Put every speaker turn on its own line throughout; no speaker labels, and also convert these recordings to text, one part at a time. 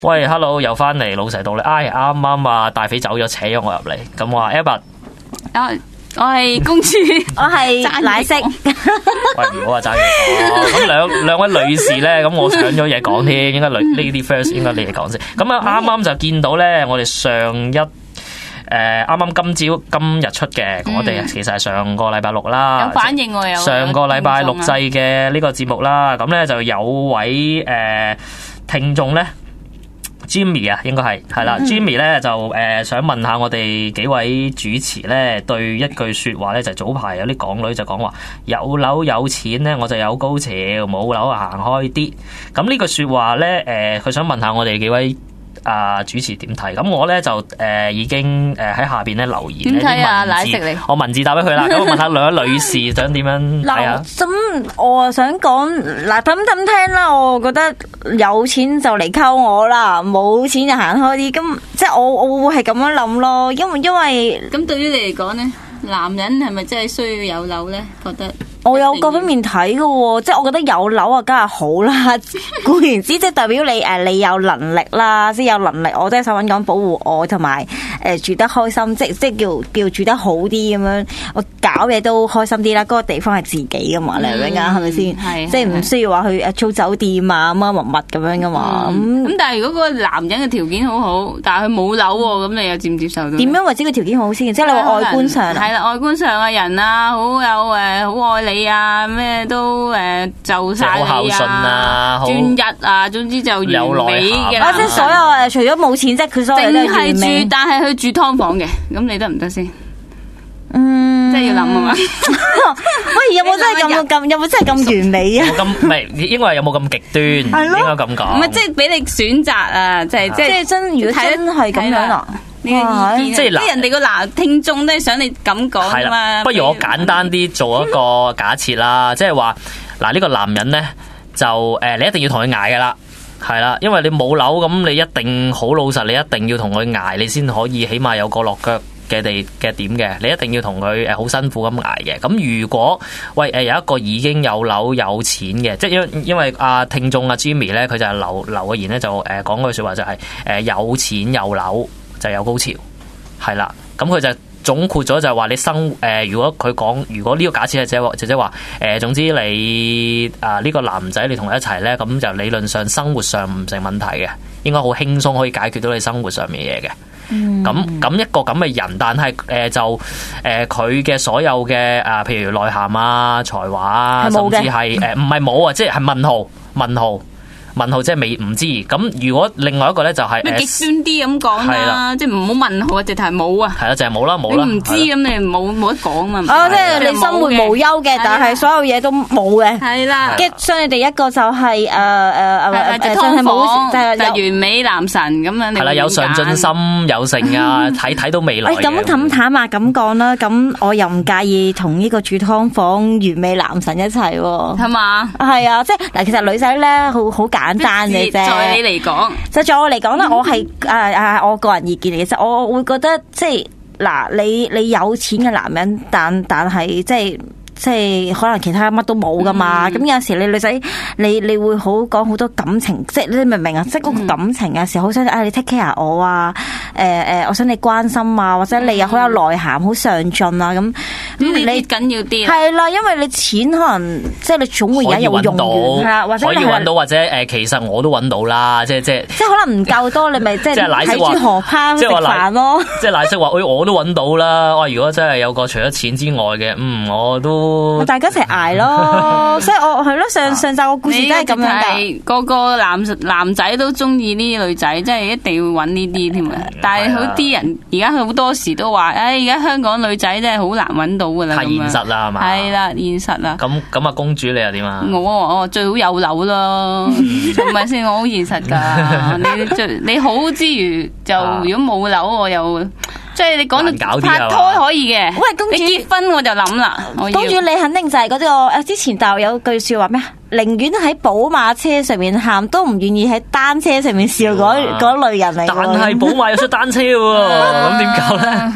喂 ，hello， 又翻嚟老實道理。啱啱啊，大肥走咗，扯咗我入嚟。咁我話 Albert，
我係公主，
我係奶昔。
喂，唔好話爭嘢講。咁兩位女士咧，咁我搶咗嘢講添，應該lady first， 應該你哋講先。咁啊，啱啱就見到咧，我哋上一啱啱今日出嘅，我哋其實係上個禮拜六啦。
有反應喎，有
上個禮拜錄製嘅呢個節目啦。咁咧就有位聽眾咧。Jimmy 啊，應該係啦。Jimmy 咧就想問下我哋幾位主持咧，對一句説話咧，就早排有啲港女就講話有樓有錢咧，我就有高潮；冇樓啊，行開啲。咁呢句説話咧，佢想問下我哋幾位主持點睇？咁我咧就已經喺下邊咧留言。
點睇啊？奶昔你，
我文字答俾佢啦。咁我問下兩位女士想點樣睇啊？
咁我啊想講嗱，咁聽啦。我覺得有錢就嚟溝我啦，冇錢就行開啲。咁即係我會係咁樣諗咯。因為
咁對於你嚟講咧，男人係咪真係需要有樓咧？覺得？
我有各方面睇嘅喎，即係我覺得有樓啊，梗係好啦。固然之，即係代表你有能力啦，即係有能力，我都係想揾講保護我，同埋住得開心，即係叫住得好啲咁樣，我搞嘢都開心啲啦。嗰個地方係自己噶嘛，你明唔明啊？係咪先？即係唔需要話去租酒店啊，乜乜乜咁樣噶嘛。
咁但係如果嗰個男人嘅條件好好，但係佢冇樓喎，咁你又接唔接受到？
點樣為之個條件好先？即係你話外觀上
係啦，外觀上嘅人啊，好有好愛你啊，咩都就晒你啊，
好孝順啊，
專一啊，總之就完美嘅。
即係所有除咗冇錢，即係佢所有都係完美。
但係佢住劏房嘅，咁你得唔得先？即係要諗啊嘛。
喂，有冇真係咁完美啊？
咁唔係，應該係有冇咁極端？應該咁講。
唔係，即係俾你選擇啊！即係
真，如果真係咁樣啊？
呢個意見即係人哋個男聽眾都係想你咁講啊嘛。
不如我簡單啲做一個假設啦，即係話嗱，呢個男人咧就你一定要同佢捱噶啦，係啦，因為你冇樓咁，你一定好老實，你一定要同佢捱，你先可以起碼有個落腳嘅點嘅，你一定要同佢好辛苦咁捱嘅。咁如果有一個已經有樓有錢嘅，即係因為聽眾Jimmy 咧，佢就係留個言咧，就講句説話就係有錢有樓就有高潮，係啦。咁佢就總括咗就係話你如果呢個假設係即係話總之你呢個男仔你同佢一齊咧，咁就理論上生活上唔成問題嘅，應該好輕鬆可以解決到你生活上面嘅嘢嘅。咁一個咁嘅人，但係佢嘅所有嘅譬如內涵啊、才華啊，甚至係唔係冇啊，即係問號即係未唔知。咁如果另外一個咧就係
極端啲咁講啦，即係唔好問號啊，直頭係冇啊。
係啦，就係冇啦。
你唔知咁你冇得講嘛。
即係你生活無憂嘅，但係所有嘢都冇嘅。係啦，跟住相你哋一個就係
劏房，就完美男神咁樣。
係啦，有上進心，有成啊，睇到未來嘅。
咁坦白咁講啦，咁我又唔介意同呢個住劏房完美男神一齊喎。
係嘛？
係啊，即係嗱，其實女仔咧好簡單嘅啫。
在你嚟講，
就在我嚟講啦，我係我個人意見嚟嘅啫。我會覺得即係嗱，你有錢嘅男人，但係即係可能其他乜都冇噶嘛。咁有時你女仔你會好講好多感情，即係你明唔明啊？即係嗰個感情有時好想你 take care 我啊，我想你關心啊，或者你又好有內涵、好上進啊咁。
你緊要啲
係啦，因為你錢可能即係你總會而家有用完，或者
可以揾到，或者其實我都揾到啦，即係
可能唔夠多，你咪即係睇住荷包食飯咯。
即係奶昔話，我都揾到啦。如果真係有個除咗錢之外嘅，我都
大家一齊捱咯。所以我係咯，上集個故事都係咁樣㗎。
個個男仔都中意呢啲女仔，即係一定要揾呢啲添啊。但係好啲人而家好多時都話，而家香港女仔真係好難揾到。
太現實啦，係嘛？
係啦，現實啦。
咁啊，公主你又點啊？
我最好有樓咯，係咪先？我好現實噶。你好之餘，就如果冇樓，我又即係你講到拍拖可以嘅。
喂，公主，
你結婚我就諗啦。
公主，你肯定就係嗰個之前大陸有句說話咩？寧願喺寶馬車上面喊，都唔願意喺單車上面笑嗰類人嚟。
但係寶馬有出單車喎，咁點搞咧？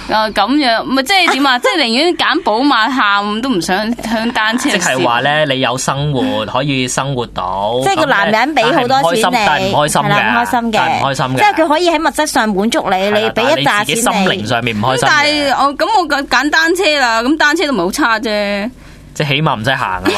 咁樣，咪即係點啊？即係寧願揀寶馬喊都唔想向單車。
即係話咧，你有生活可以生活到，
即係個男人俾好多錢你，
但係唔開心嘅，
唔開心嘅，
唔開心嘅。
即係佢可以喺物質上滿足你，你俾一紮錢你。
心靈上面唔開心。
但係我揀單車啦，咁單車都唔係好差啫。
即係起碼唔使行啊嘛。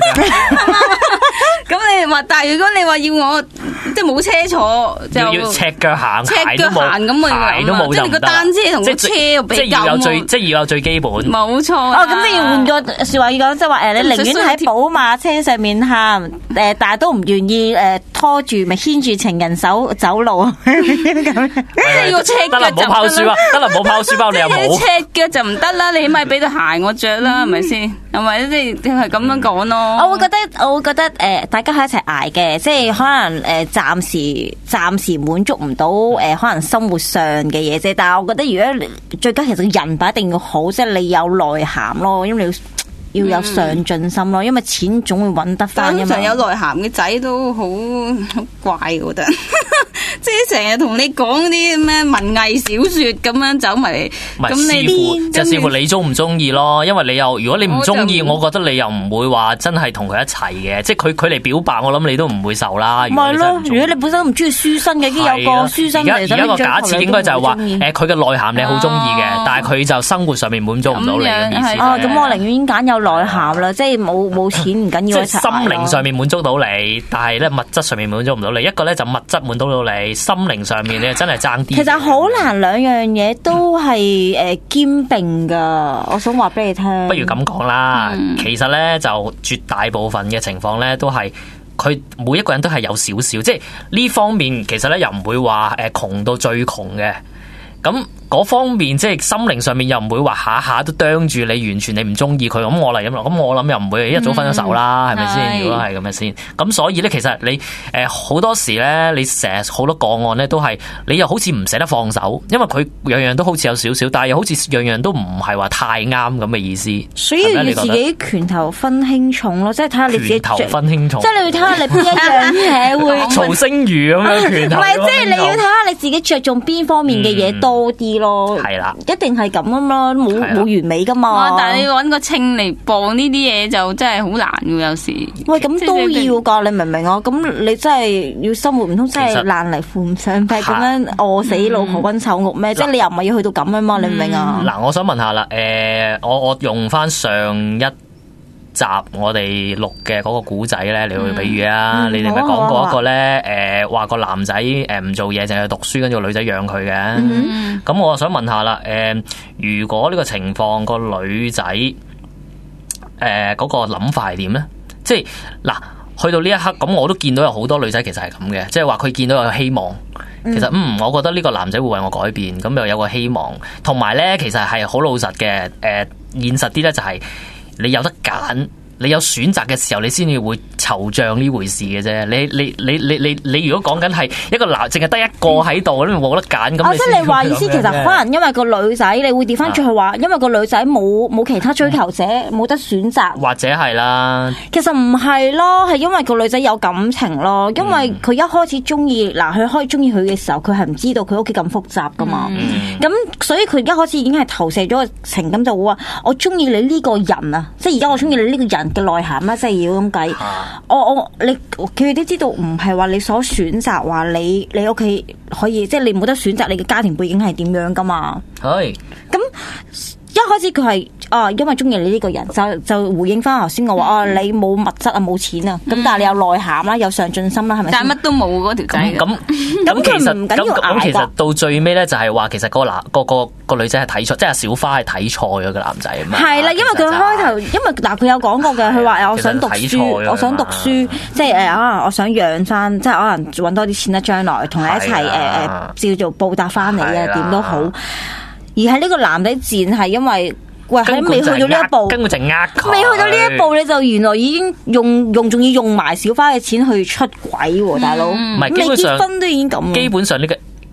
咁你話，但係如果你話要我即係冇車坐，就
要赤腳行，
赤腳行咁啊，
鞋都冇，
即係你個單車同個車比較，
即係要有最基本。
冇錯。
哦，咁你要換個説話講，即係話你寧願喺寶馬車上面喊，但係都唔願意拖住咪牽住情人手走路啊？
即係要赤腳就
得啦，冇拋書包，得啦，冇拋書包，你又冇
赤腳就唔得啦，你起碼俾對鞋我着啦，係咪先？係咪即係咁樣講咯？
我會覺得大家喺一齊捱嘅，即係可能暫時滿足唔到可能生活上嘅嘢啫。但係我覺得如果你最緊其實人品一定要好，即係你有內涵咯，因為你要有上進心咯，因為錢總會揾得翻。
通常有內涵嘅仔都好怪，我覺得。即係成日同你講啲咩文藝小說咁樣走埋嚟，咁你
就視乎你中唔中意咯。因為你又如果你唔中意，我覺得你又唔會話真係同佢一齊嘅。即係佢嚟表白，我諗你都唔會受啦。
咪咯，如果你本身唔中意書生嘅，已經有個書生嚟。
而家個假設應該就係話，佢嘅內涵你好中意嘅，但係佢就生活上面滿足唔到你嘅意思。
哦，咁我寧願揀有內涵啦，即係冇錢唔緊要。
即係心靈上面滿足到你，但係咧物質上面滿足唔到你。一個咧就物質滿足到你，心靈上面咧真係爭啲。
其實好難兩樣嘢都係兼並噶，我想話俾你聽。
不如咁講啦，其實咧就絕大部分嘅情況咧都係佢每一個人都係有少少，即係呢方面其實咧又唔會話窮到最窮嘅。咁嗰方面即係心靈上面又唔會話下下都啄住你，完全你唔中意佢。咁我嚟咁我諗又唔會一早分咗手啦，係咪先？如果係咁樣先，咁所以咧，其實你好多時咧，你成日好多個案咧，都係你又好似唔捨得放手，因為佢樣樣都好似有少少，但係又好似樣樣都唔係話太啱咁嘅意思。
所以你自己拳頭分輕重咯，即係睇下你自己
拳頭分輕重，
即係你要睇下你邊一樣嘢會
曹星如咁樣拳頭。
唔係，即係你要睇下你自己着重邊方面嘅嘢多啲咯。
係啦，
一定係咁啊嘛，冇完美噶嘛。
但係你揾個稱嚟磅呢啲嘢就真係好難㗎，有時。
喂，咁都要噶，你明唔明啊？咁你真係要生活，唔通真係爛泥扶唔上壁咁樣餓死老婆溫臭屋咩？即係你又唔係要去到咁啊嘛？你明唔明啊？
嗱，我想問下啦，我用翻上一集我哋錄嘅嗰個古仔咧，你會比喻啊？你哋咪講過一個咧，話個男仔唔做嘢，淨係讀書，跟住個女仔養佢嘅。咁我想問下啦，如果呢個情況個女仔嗰個諗法係點咧？即係嗱，去到呢一刻，咁我都見到有好多女仔其實係咁嘅，即係話佢見到有希望。其實我覺得呢個男仔會為我改變，咁又有個希望。同埋咧，其實係好老實嘅，現實啲咧就係。你有得揀，你有選擇嘅時候，你先至會惆悵呢回事嘅啫。你如果講緊係一個男，淨係得一個喺度，你冇得揀咁。
即係你話意思，其實可能因為個女仔，你會調翻轉去話，因為個女仔冇其他追求者，冇得選擇，
或者係啦。
其實唔係咯，係因為個女仔有感情咯。因為佢一開始中意佢開始中意佢嘅時候，佢係唔知道佢屋企咁複雜噶嘛。咁所以佢一開始已經係投射咗個情感，就會話我中意你呢個人啊，即係而家我中意你呢個人嘅內涵啦，即係要咁計。佢哋都知道唔係話你所選擇話你屋企可以，即係你冇得選擇你嘅家庭背景係點樣噶嘛。係咁一開始佢係因為中意你呢個人，就回應翻頭先我話你冇物質啊，冇錢啊，咁但係你有內涵啦，有上進心啦，係咪？
但係乜都冇嗰條仔。
咁其實咁其實到最尾咧，就係話其實個女仔係睇錯，即係小花係睇錯咗個男仔啊嘛。係啦，因為佢開頭，因為佢有講過嘅，佢話我想讀書，我想讀書，即係可能我想養翻，即係可能揾多啲錢啦，將來同你一齊叫做報答翻你啊，點都好。而係呢個男仔賤係因為喺未去到呢一步， 根本就呃佢。
未去到呢一步，你就原來已經仲要用埋小花嘅錢去出軌喎，大佬。
唔係，
未結婚都已經咁。
基本上呢個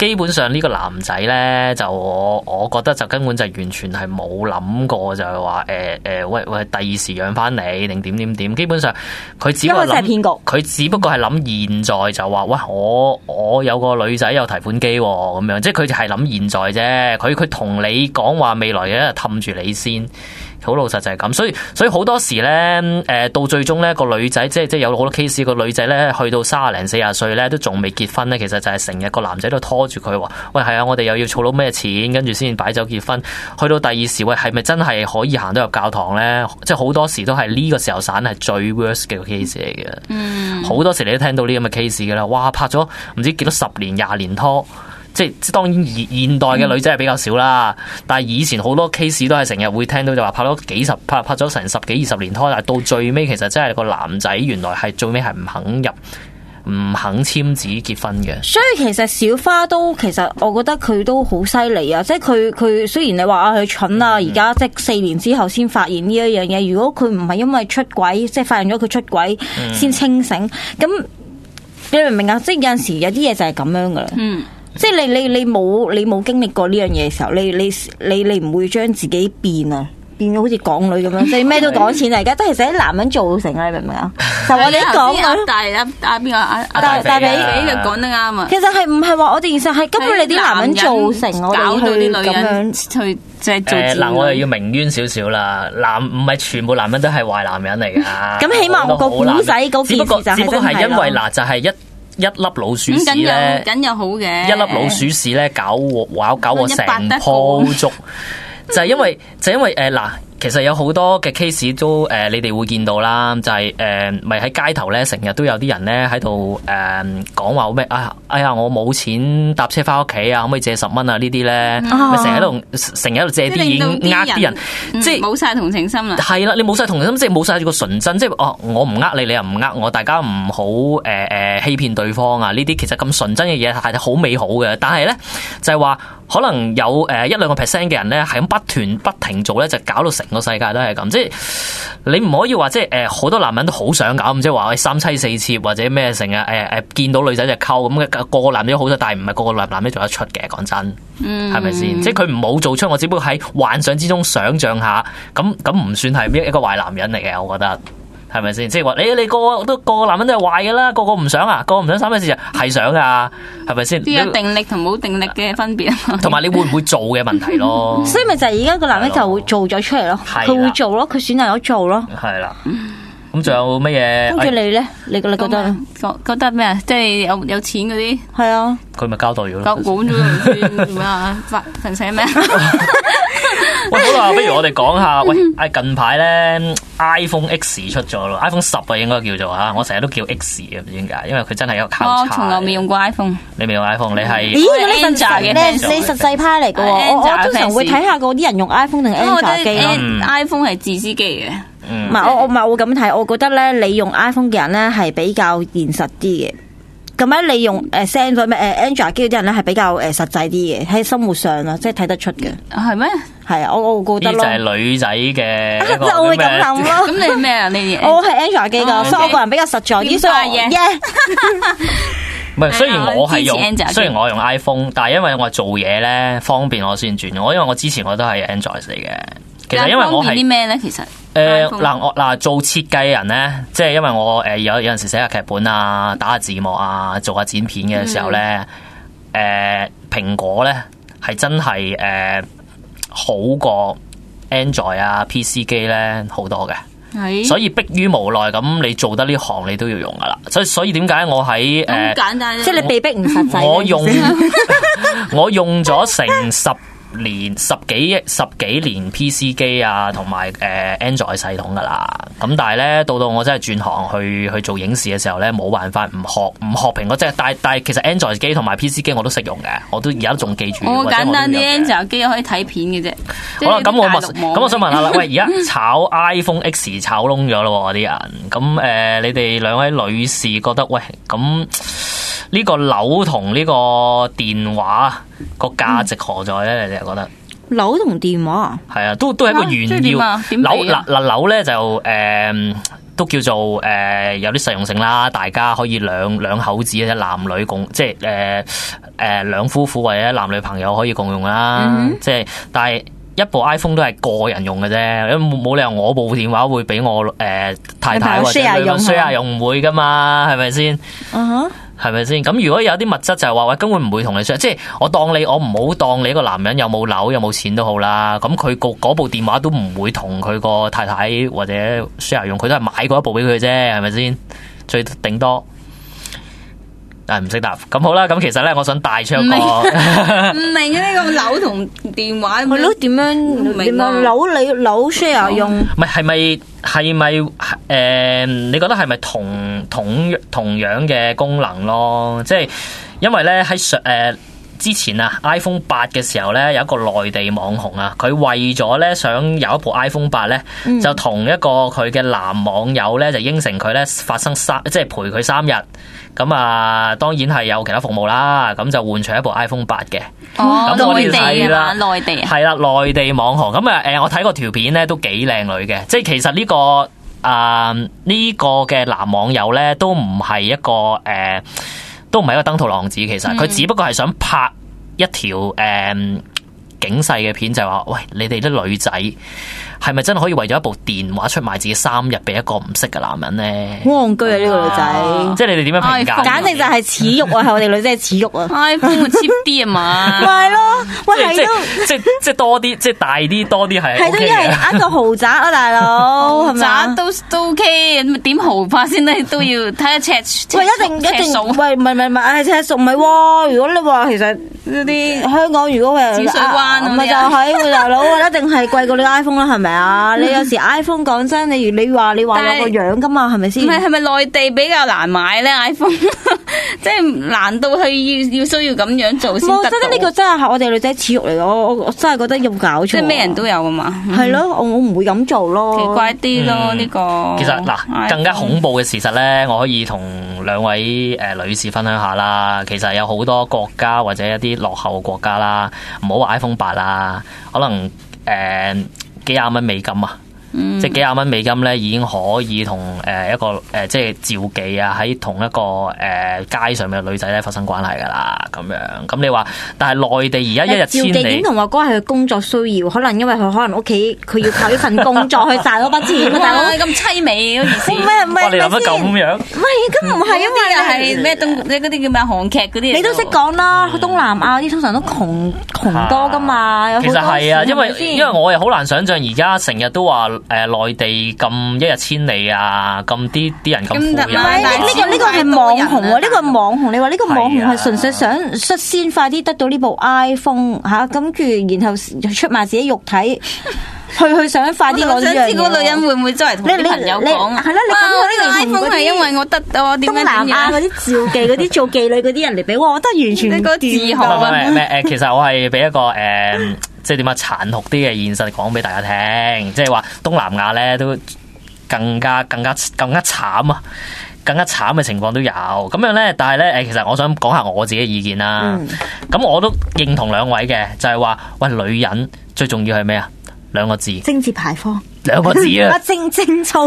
基本上呢個男仔咧，就我覺得就根本就完全係冇諗過就係話喂，第二時養翻你定點，基本上佢只不過諗，佢只不過係諗現在就話喂，我有個女仔有提款機咁樣，即係佢就係諗現在啫，佢同你講話未來嘅氹住你先。好老實就係咁，所以好多時咧，到最終咧個女仔，即係有好多 case，個女仔咧去到30零40歲咧，都仲未結婚咧，其實就係成日個男仔都拖住佢話，喂係啊，我哋又要儲到咩錢，跟住先擺酒結婚。去到第二時，喂係咪真係可以行到入教堂咧？即係好多時都係呢個時候散係最 worst 嘅 case 嚟嘅。好多時你都聽到呢咁嘅 case 噶啦，哇拍咗唔知幾多10年20年拖。即係當然現代嘅女仔係比較少啦，但係以前好多 case 都係成日會聽到就話拍咗拍咗成10幾20年拖，但係到最尾其實真係個男仔原來係最尾係唔肯簽紙結婚嘅。所
以其實小花都其實我覺得佢都好犀利啊！即係佢雖然你話佢蠢啊，而家即係4年之後先發現呢一樣嘢。如果佢唔係因為出軌，即係發現咗佢出軌先清醒，咁你明唔明啊？即係有陣時有啲嘢就係咁樣噶啦。即係你冇經歷過呢樣嘢嘅時候，你唔會將自己變到好似港女咁樣，即係咩都講錢嚟噶，都係其實啲男人造成啊，你明唔明啊？就我哋講
阿邊個大比就講得啱啊！
其實係唔係話我哋，其實係根本你啲男人造成我哋去咁樣
去即係做
嗱，我又要明冤少少啦。唔係全部男人都係壞男人嚟噶。咁
起碼我個古仔嗰件事就係
只不過係因為嗱，就係一粒老鼠屎咧，
緊有好嘅
一粒老鼠屎咧，搞我成鋪粥，就係因為嗱。其實有好多嘅 case 都你哋會見到啦，就係咪喺街頭咧，成日都有啲人咧喺度講話咩哎呀我冇錢搭車翻屋企啊，可唔可以借10蚊啊？呢啲咧，咪成日喺度借啲錢呃啲人，即係
冇晒同情心啦。
係啦，你冇晒同情心，即係冇晒個純真，即係我唔呃你，你又唔呃我，大家唔好欺騙對方啊！呢啲其實咁純真嘅嘢係好美好嘅，但係咧就係話可能有1-2% 嘅人咧係咁不停做咧，就搞到成個世界都係咁，即係你唔可以話即係好多男人都好想搞，即係話3妻4妾或者咩成日見到女仔就溝咁嘅，個男仔好多，但係唔係個個男仔做得出嘅，講真，係咪先？即係佢唔好做出，我只不過喺幻想之中想像下，咁唔算係一個壞男人嚟嘅，我覺得。係咪先？即係話你個個男人都係壞嘅啦，個個唔想啊，個個唔想3妻4妾係想啊，係咪先？
有定力同冇定力嘅分別，
同埋你會唔會做嘅問題咯。
所以咪就係而家個男人就會做咗出嚟咯，佢會做咯，佢選擇咗做咯。係啦。
咁仲有乜嘢？
跟住你咧，你覺得
覺得咩啊？即係有錢嗰啲係啊，
佢咪交代咗咯。
講咗做咩啊？發神寫咩？
喂，好啦，不如我哋講下，喂，近排咧 iPhone X 出咗咯 ，iPhone 10啊應該叫做吓，我成日都叫 X 嘅，唔知點解，因為佢真係一個交叉。
我從來未用過 iPhone。
你未用 iPhone？ 你係？
咦，你實際派嚟嘅喎，我通常會睇下嗰啲人用 iPhone 定 Android 機咯。
iPhone 係自私機嘅。
唔係我咁睇，我覺得咧，你用 iPhone 嘅人咧係比較現實啲嘅。咁咧，你用Android 機嗰啲人咧係比較實際啲嘅，喺生活上啊，即係睇得出嘅。
係咩？
係啊，我覺得咯。
呢就係女仔嘅。
我會咁諗咯。
咁你咩啊？你
我係 Android 機㗎，所以我個人比較實在啲。所以
唔係，雖然我用 iPhone， 但係因為我做嘢咧方便，我先轉。因為我之前我都係 Android 嚟嘅。其實因為我係
啲咩咧？其實
做設計人咧，即係因為我有陣時寫下劇本啊，打下字幕啊，做下剪片嘅時候咧，蘋果咧係真係好過 Android 啊 PC 機咧好多嘅，所以迫於無奈咁，你做得呢行你都要用噶啦。所以點解我喺
咁簡單，
即係你被逼唔實際。
我用咗成十幾年 PC 機啊，同埋Android 系統噶啦。咁但係咧，到我真係轉行去做影視嘅時候咧，冇辦法唔學蘋果。即係但係其實 Android 機同埋 PC 機我都識用嘅，我都而家仲記住。
我簡單啲 Android 機可以睇片嘅啫。
好啦，咁我想問下啦，喂，而家炒 iPhone X 炒窿咗咯啲人。咁你哋兩位女士覺得喂咁？呢個樓同呢個電話個價值何在咧？你哋覺得
樓同電話
係啊，都係一個炫耀。樓咧就都叫做有啲實用性啦，大家可以兩口子或者男女共，即係兩夫婦或者男女朋友可以共用啦。即係但係一部 iPhone 都係個人用嘅啫，冇理由我部電話會俾我太太或者share用，唔會噶嘛，係咪先？係咪先？咁如果有啲物質就係話，喂，根本唔會同你 share， 即係我唔好當你一個男人有冇樓有冇錢都好啦。咁佢嗰部電話都唔會同佢個太太或者 share 用，佢都係買過一部俾佢啫，係咪先？最頂多。唔識答，咁好啦。咁其實咧，我想帶出一個
唔明呢個樓同電話，
係咯？點樣樓 share 用？
唔係咪你覺得係咪同樣嘅功能咯？即係因為咧喺之前啊 ，iPhone 8嘅時候咧，有一個內地網紅啊，佢為咗咧想有一部 iPhone 8咧，就同一個佢嘅男網友咧就應承佢咧即係陪佢3日。咁啊，當然係有其他服務啦，咁就換取一部 iPhone 8嘅。咁我哋係啦，內地係啦，內地網紅。咁啊，我睇過條片咧，都幾靚女嘅。即係其實呢個嘅男網友咧，都唔係一個登徒浪子。其實佢只不過係想拍一條警世嘅片，就係話，喂，你哋啲女仔係咪真係可以為咗一部電話出賣自己3日俾一個唔識嘅男人咧？好戇居啊！呢個女仔，即係你哋點樣評價？簡直就係恥辱啊！係我哋女仔嘅恥辱啊
！iPhone cheap 啲啊嘛，
咪咯，喂係都
即係多啲，即係大啲多啲係。
係都一係呃個豪宅啊，大佬，
豪宅都 OK，點豪法先咧？都要睇下尺。喂，
一定喂，唔係尺數唔係喎。如果你話其實嗰啲香港如果係
淺水灣，
咪就係大佬，一定係貴過你 iPhone 啦，係咪啊？你有時 iPhone 講真，你話有個樣噶嘛，係咪先？
係咪內地比較難買咧 iPhone？即係難到係要需要咁樣做先得到。
真係呢個真係我哋女仔恥辱嚟嘅，我真係覺得有搞錯。
即係咩人都有噶嘛？
係咯，我唔會咁做咯，
奇怪啲咯呢個。
其實嗱，更加恐怖嘅事實咧，我可以同兩位女士分享下啦。其實有好多國家或者一啲落後嘅國家啦，唔好話 iPhone 8啦，可能幾廿蚊美金啊！即係幾廿蚊美金咧，已經可以同一個即係召妓啊，喺同一個街上面嘅女仔咧發生關係噶啦，咁樣。咁你話，但係內地而家一日千里，
召妓點同話嗰係佢工作需要，可能因為佢可能屋企佢要靠呢份工作去賺嗰筆錢。
大佬咁凄美嗰件事，
唔係
你諗得咁樣？
唔係，咁唔係因為
係咩嗰啲叫咩韓劇嗰啲？
你都識講啦，東南亞啲通常都窮多噶嘛。
其實係啊，因為我又好難想象而家成日都話內地咁一日千里啊，咁啲人咁富有。
呢個係網紅喎，呢個係網紅。你話呢個網紅係純粹想率先快啲得到呢部 iPhone 嚇，跟住然後出賣自己肉體，去想快啲攞呢樣嘢。我想知嗰個女人會唔會周圍同啲朋友講？係啦，你講我呢個 iPhone 係因為我得我點樣東南亞嗰啲召妓嗰啲做妓女嗰啲人嚟俾我覺得完全
個自豪啊！
其實我係俾一個即係點啊殘酷啲嘅現實講俾大家聽，即係話東南亞咧都更加慘啊，更加慘嘅情況都有咁樣咧。但係咧其實我想講下我自己嘅意見啦。咁我都認同兩位嘅，就係話喂，女人最重要係咩啊？2個字，
貞節牌坊。
2個字啊！
貞操，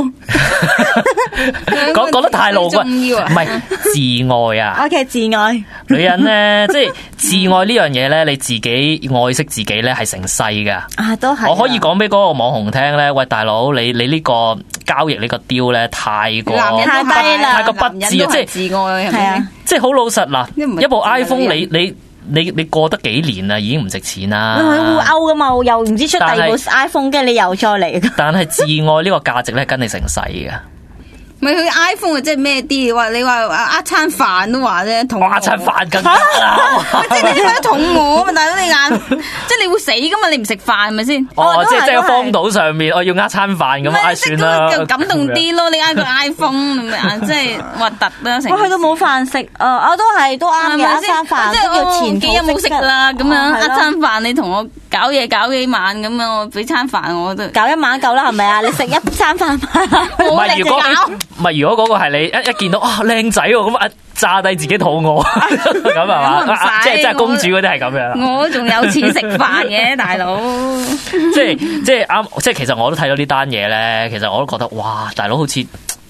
講得太露骨，唔係自愛啊。
OK， 自愛。
女人咧，即係自愛呢樣嘢咧，你自己愛惜自己咧係成世噶。
啊，都係。
我可以講俾嗰個網紅聽咧，喂，大佬，你呢個交易呢個雕咧太過
太低啦，
太過不智啊！即係
自愛係啊，
即係好老實嗱，一部 iPhone 你過得幾年啦，已經唔值錢啦。
佢會勾噶嘛，又唔知出第二部 iPhone，跟住你又再嚟。
但係自愛呢個價值咧，跟你成世噶。
唔係佢 iPhone 啊，即係咩啲？你話餐飯都話啫，同我
餐飯更
即係你點解同我啊？大佬你眼，即係你會死噶嘛？你唔食飯係咪先？
即係荒島上面，我要餐飯咁算啦。
就感動啲咯，你個 iPhone 即係核突啦。
我去到冇飯食，我都啱嘅，餐飯
即係我前幾日冇食啦，咁樣餐飯你同我搞嘢搞幾晚咁樣，我俾餐飯我都
搞一晚夠啦，係咪啊？你食一餐飯
唔係，如果嗰個係你一見到靚仔喎，咁炸低自己肚餓咁係嘛？即係公主嗰啲係咁樣。
我仲有錢食飯嘅大佬。
即係啱，即係其實我都睇到呢單嘢咧。其實我都覺得哇，大佬好似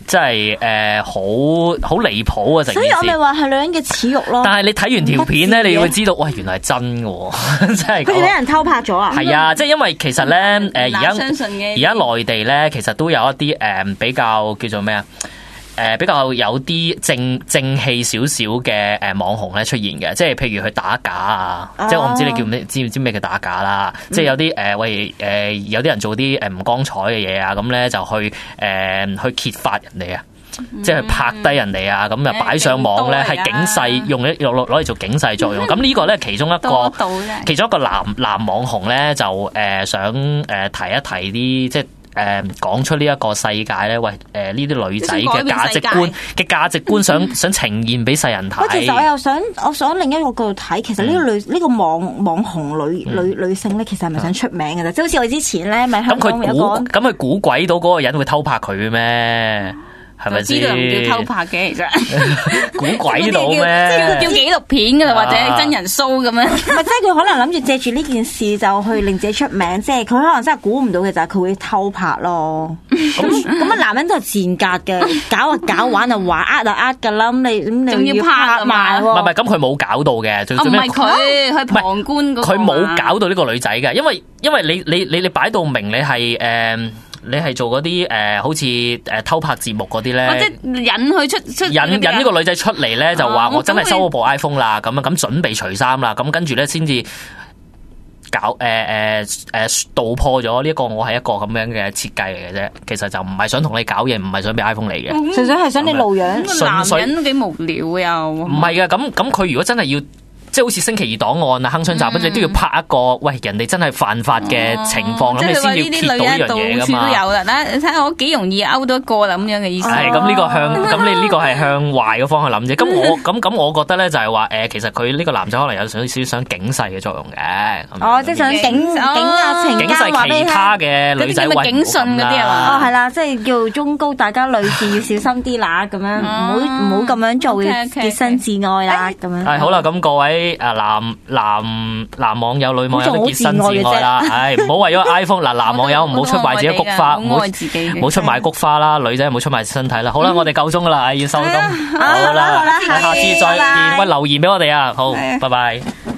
真係好離譜啊！成件事。
所以我咪話係女人嘅恥辱咯。
但係你睇完條片咧，你會知道，喂，原來係真嘅，真係。
佢哋俾人偷拍咗啊！
係啊，即係因為其實咧，而家
相信嘅
而家內地咧，其實都有一啲比較叫做咩啊？比較有啲正氣少少嘅網紅咧出現嘅，即係譬如去打假啊，即係我唔知你叫咩，知唔知咩叫打假啦？即係有啲有啲人做啲唔光彩嘅嘢啊，咁咧就去揭發人哋啊，即係拍低人哋啊，咁就擺上網咧係警世，攞嚟做警世作用。咁呢個咧其中一個男網紅咧就想提一提啲即係。講出呢一個世界咧，喂，呢啲女仔嘅價值觀想呈現俾世人睇。
其實我想另一個角度睇，其實呢個網紅女性咧，其實係咪想出名嘅啫？即係好似我之前咧，咪香港有個
咁佢估鬼到嗰個人會偷拍佢咩？係咪先？
呢個唔叫偷拍嘅，其實
估鬼到咩？
即係叫紀錄片噶啦，或者真人 show 咁樣。
唔係，即係佢可能諗住借住呢件事就去令自己出名，即係佢可能真係估唔到嘅就係佢會偷拍咯。咁啊，男人都係賤格嘅，搞玩就玩，呃就呃噶啦。咁你
仲要拍埋喎？
唔係，咁佢冇搞到嘅。
唔係佢去旁觀嗰個。
佢冇搞到呢個女仔嘅，因為你擺到明你係你係做嗰啲好似偷拍節目嗰啲咧，
或者引佢出
引呢個女仔出嚟咧，就話我真係收咗部 iPhone 啦，咁準備除衫啦，咁跟住咧先至搞盜破咗呢一個我係一個咁樣嘅設計嚟嘅啫。其實就唔係想同你搞嘢，唔係想俾 iPhone 你嘅，
純粹係想你露樣。
男人都幾無聊又
唔係嘅，咁佢如果真係要。即係好似星期二檔案啊、鏗鏘集，跟住都要拍一個，喂，人哋真係犯法嘅情況，咁你先要揭到呢樣嘢㗎嘛。
都有啦，你睇下我幾容易勾到一個啦咁樣嘅意思。
係咁呢個咁你呢個係向壞嘅方向諗啫。咁我覺得咧就係話其實佢呢個男仔可能有少少想警示嘅作用嘅。
即係想警啊
警示其他嘅女仔喂
警訊嗰啲係嘛？
係啦，即係叫忠告大家女士要小心啲啦，咁樣唔好咁樣做，潔身自愛啦，咁樣。
係好啦，咁各位。男網友、女網友都潔身自愛啦，唉，唔好為咗 iPhone 嗱，男網友唔好出賣自己菊花，唔好出賣菊花啦，女仔唔好出賣身體啦。好啦，我哋夠鐘噶啦，要收工。好啦，下次再見，喂，留言俾我哋啊，好，拜拜。